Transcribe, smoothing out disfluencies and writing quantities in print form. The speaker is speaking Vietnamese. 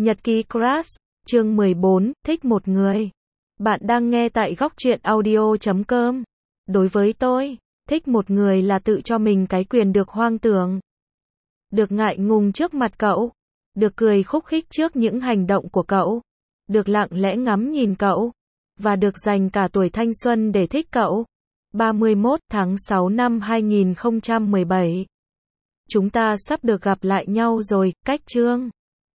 Nhật ký Crush, chương 14, thích một người. Bạn đang nghe tại góc truyện audio.com. Đối với tôi, thích một người là tự cho mình cái quyền được hoang tưởng, được ngại ngùng trước mặt cậu, được cười khúc khích trước những hành động của cậu, được lặng lẽ ngắm nhìn cậu, và được dành cả tuổi thanh xuân để thích cậu. 31 tháng 6 năm 2017. Chúng ta sắp được gặp lại nhau rồi, cách chương